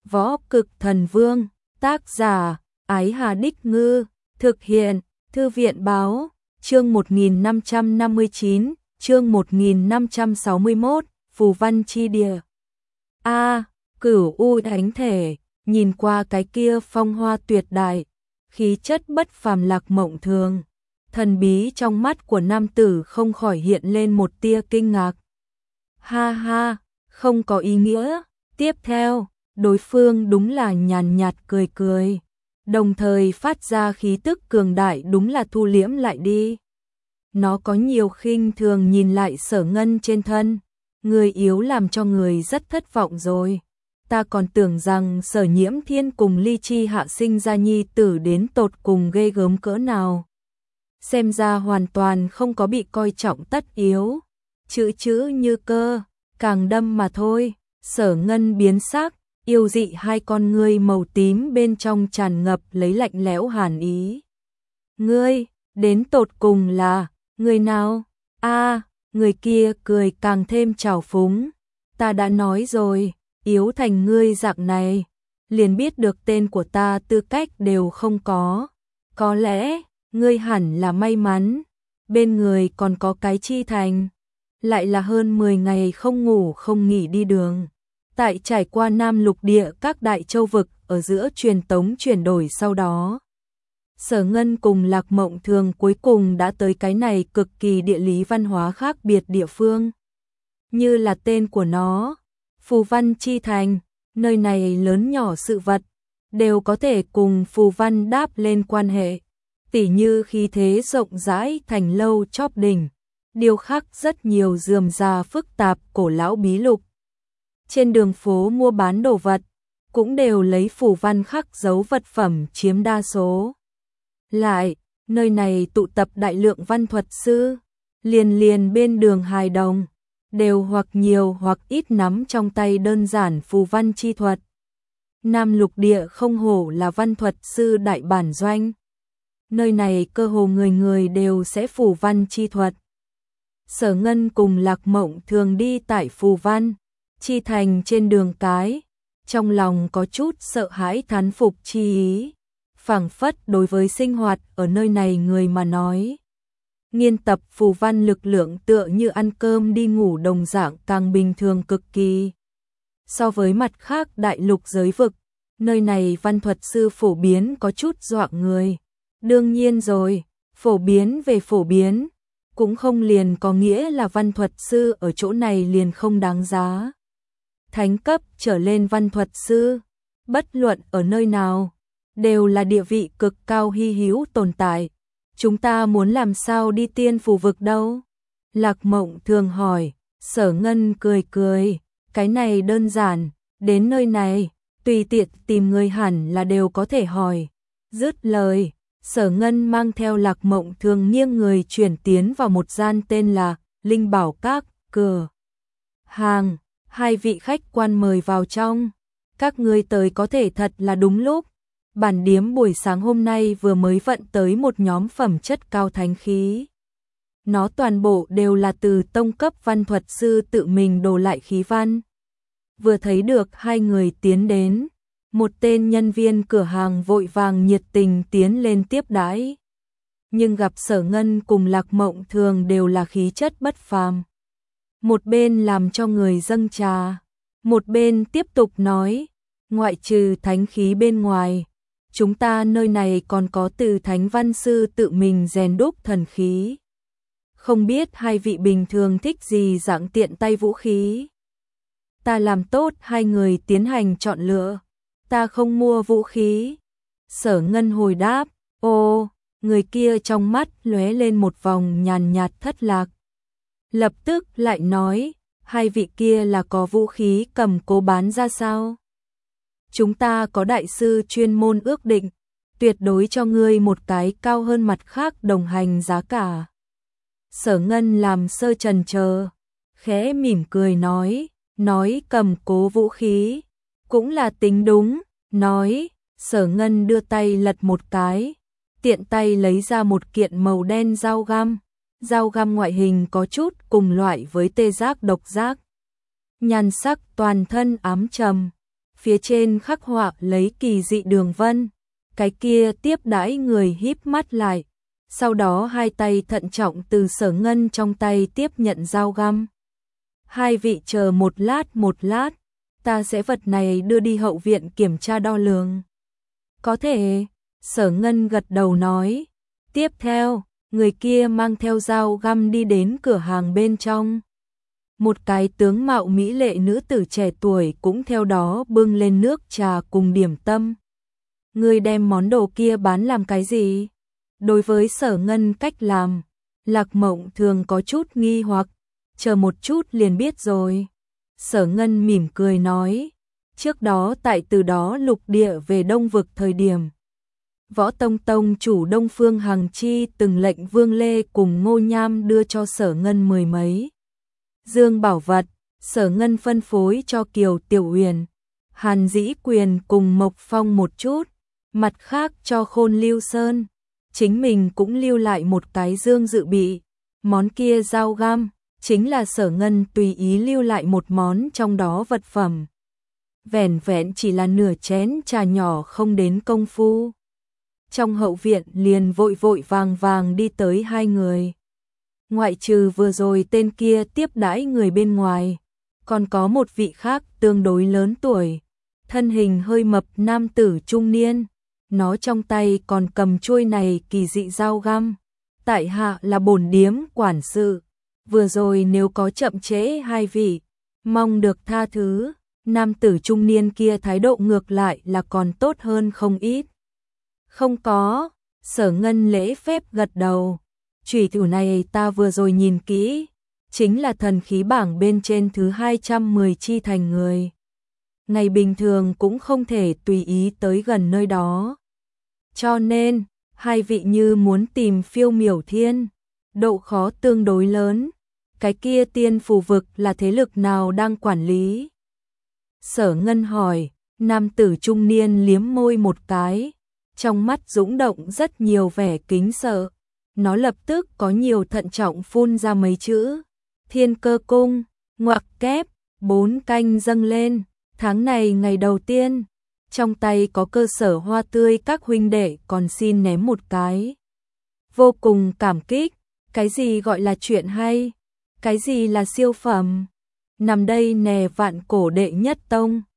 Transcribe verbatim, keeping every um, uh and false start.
Võ Cực Thần Vương, tác giả, Ái Hà Đích Ngư, thực hiện, Thư viện Báo, chương một nghìn năm trăm năm mươi chín, chương một nghìn năm trăm sáu mươi mốt, Phù Văn Chi Địa. A, Cửu U Thánh Thể, nhìn qua cái kia phong hoa tuyệt đại, khí chất bất phàm Lạc Mộng Thường, thần bí trong mắt của nam tử không khỏi hiện lên một tia kinh ngạc. Ha ha, không có ý nghĩa. Tiếp theo, đối phương đúng là nhàn nhạt cười cười, đồng thời phát ra khí tức cường đại, đúng là thu liễm lại đi. Nó có nhiều khinh thường nhìn lại Sở Ngân trên thân, người yếu làm cho người rất thất vọng rồi. Ta còn tưởng rằng Sở Nhiễm Thiên cùng Ly Chi Hạ sinh ra nhi tử đến tột cùng ghê gớm cỡ nào. Xem ra hoàn toàn không có bị coi trọng tất yếu. Chữ chữ như cơ, càng đâm mà thôi. Sở Ngân biến sắc, yêu dị hai con ngươi màu tím bên trong tràn ngập lấy lạnh lẽo hàn ý. Ngươi, đến tột cùng là, người nào? A, người kia cười càng thêm trào phúng. Ta đã nói rồi, yếu thành ngươi dạng này, liền biết được tên của ta tư cách đều không có. Có lẽ, ngươi hẳn là may mắn, bên người còn có cái Chi Thành. Lại là hơn mười ngày không ngủ không nghỉ đi đường. Tại trải qua Nam Lục Địa các đại châu vực ở giữa truyền tống chuyển đổi sau đó. Sở Ngân cùng Lạc Mộng Thường cuối cùng đã tới cái này cực kỳ địa lý văn hóa khác biệt địa phương. Như là tên của nó, Phù Văn Chi Thành, nơi này lớn nhỏ sự vật, đều có thể cùng phù văn đáp lên quan hệ. Tỉ như khí thế rộng rãi thành lâu chóp đỉnh, điêu khắc rất nhiều rườm rà phức tạp cổ lão bí lục. Trên đường phố mua bán đồ vật, cũng đều lấy phù văn khắc dấu vật phẩm chiếm đa số. Lại, nơi này tụ tập đại lượng văn thuật sư, liền liền bên đường hài đồng, đều hoặc nhiều hoặc ít nắm trong tay đơn giản phù văn chi thuật. Nam Lục Địa không hổ là văn thuật sư đại bản doanh. Nơi này cơ hồ người người đều sẽ phù văn chi thuật. Sở Ngân cùng Lạc Mộng Thường đi tại phù văn Chi Thành trên đường cái, trong lòng có chút sợ hãi thán phục chi ý, phảng phất đối với sinh hoạt ở nơi này người mà nói. Nghiên tập phù văn lực lượng tựa như ăn cơm đi ngủ đồng dạng càng bình thường cực kỳ. So với mặt khác đại lục giới vực, nơi này văn thuật sư phổ biến có chút dọa người. Đương nhiên rồi, phổ biến về phổ biến, cũng không liền có nghĩa là văn thuật sư ở chỗ này liền không đáng giá. Thánh cấp trở lên văn thuật sư, bất luận ở nơi nào, đều là địa vị cực cao hy hữu tồn tại. Chúng ta muốn làm sao đi tiên phù vực đâu? Lạc Mộng Thường hỏi. Sở Ngân cười cười, cái này đơn giản, đến nơi này, tùy tiện tìm người hẳn là đều có thể hỏi. Dứt lời, Sở Ngân mang theo Lạc Mộng Thường nghiêng người chuyển tiến vào một gian tên là Linh Bảo Các, cửa hàng. Hai vị khách quan mời vào trong. Các ngươi tới có thể thật là đúng lúc. Bản điếm buổi sáng hôm nay vừa mới vận tới một nhóm phẩm chất cao thánh khí. Nó toàn bộ đều là từ tông cấp văn thuật sư tự mình đổ lại khí văn. Vừa thấy được hai người tiến đến, một tên nhân viên cửa hàng vội vàng nhiệt tình tiến lên tiếp đãi. Nhưng gặp Sở Ngân cùng Lạc Mộng Thường đều là khí chất bất phàm. Một bên làm cho người dâng trà, một bên tiếp tục nói, ngoại trừ thánh khí bên ngoài, chúng ta nơi này còn có từ thánh văn sư tự mình rèn đúc thần khí. Không biết hai vị bình thường thích gì dạng tiện tay vũ khí. Ta làm tốt hai người tiến hành chọn lựa. Ta không mua vũ khí. Sở Ngân hồi đáp. Ô, người kia trong mắt lóe lên một vòng nhàn nhạt thất lạc. Lập tức lại nói, hai vị kia là có vũ khí cầm cố bán ra sao? Chúng ta có đại sư chuyên môn ước định, tuyệt đối cho ngươi một cái cao hơn mặt khác đồng hành giá cả. Sở Ngân làm sơ chần chờ, khẽ mỉm cười nói, nói cầm cố vũ khí, cũng là tính đúng, nói, Sở Ngân đưa tay lật một cái, tiện tay lấy ra một kiện màu đen dao găm, dao găm ngoại hình có chút cùng loại với tê giác độc giác. Nhan sắc toàn thân ám trầm, phía trên khắc họa lấy kỳ dị đường vân. Cái kia tiếp đãi người híp mắt lại, sau đó hai tay thận trọng từ Sở Ngân trong tay tiếp nhận dao găm. Hai vị chờ một lát một lát, ta sẽ vật này đưa đi hậu viện kiểm tra đo lường. Có thể, Sở Ngân gật đầu nói. Tiếp theo, người kia mang theo dao găm đi đến cửa hàng bên trong. Một cái tướng mạo mỹ lệ nữ tử trẻ tuổi cũng theo đó bưng lên nước trà cùng điểm tâm. Người đem món đồ kia bán làm cái gì? Đối với Sở Ngân cách làm, Lạc Mộng thường có chút nghi hoặc, chờ một chút liền biết rồi. Sở Ngân mỉm cười nói, trước đó tại từ đó lục địa về Đông Vực thời điểm, Võ Tông Tông chủ Đông Phương Hằng Chi từng lệnh Vương Lê cùng Ngô Nham đưa cho Sở Ngân mười mấy dương bảo vật. Sở Ngân phân phối cho Kiều Tiểu Uyển, Hàn Dĩ Quyền cùng Mộc Phong một chút, mặt khác cho Khôn Lưu Sơn, chính mình cũng lưu lại một cái dương dự bị. Món kia dao găm chính là Sở Ngân tùy ý lưu lại một món trong đó vật phẩm. Vẻn vẹn chỉ là nửa chén trà nhỏ không đến công phu. Trong hậu viện liền vội vội vàng vàng đi tới hai người. Ngoại trừ vừa rồi tên kia tiếp đãi người bên ngoài, còn có một vị khác tương đối lớn tuổi, thân hình hơi mập nam tử trung niên. Nó trong tay còn cầm chuôi này kỳ dị dao găm. Tại hạ là bổn điếm quản sự, vừa rồi nếu có chậm trễ hai vị, mong được tha thứ. Nam tử trung niên kia thái độ ngược lại là còn tốt hơn không ít. Không có, Sở Ngân lễ phép gật đầu. Chủy thủ này ta vừa rồi nhìn kỹ, chính là thần khí bảng bên trên thứ hai trăm mười chi thành người. Ngày bình thường cũng không thể tùy ý tới gần nơi đó. Cho nên, hai vị như muốn tìm Phiêu Miểu Thiên, độ khó tương đối lớn. Cái kia Tiên Phù Vực là thế lực nào đang quản lý? Sở Ngân hỏi. Nam tử trung niên liếm môi một cái, trong mắt dũng động rất nhiều vẻ kính sợ. Nó lập tức có nhiều thận trọng phun ra mấy chữ. Thiên Cơ Cung, ngoặc kép, bốn canh dâng lên, tháng này ngày đầu tiên. Trong tay có cơ sở hoa tươi các huynh đệ còn xin ném một cái. Vô cùng cảm kích, cái gì gọi là chuyện hay, cái gì là siêu phẩm. Nằm đây nè vạn cổ đệ nhất tông.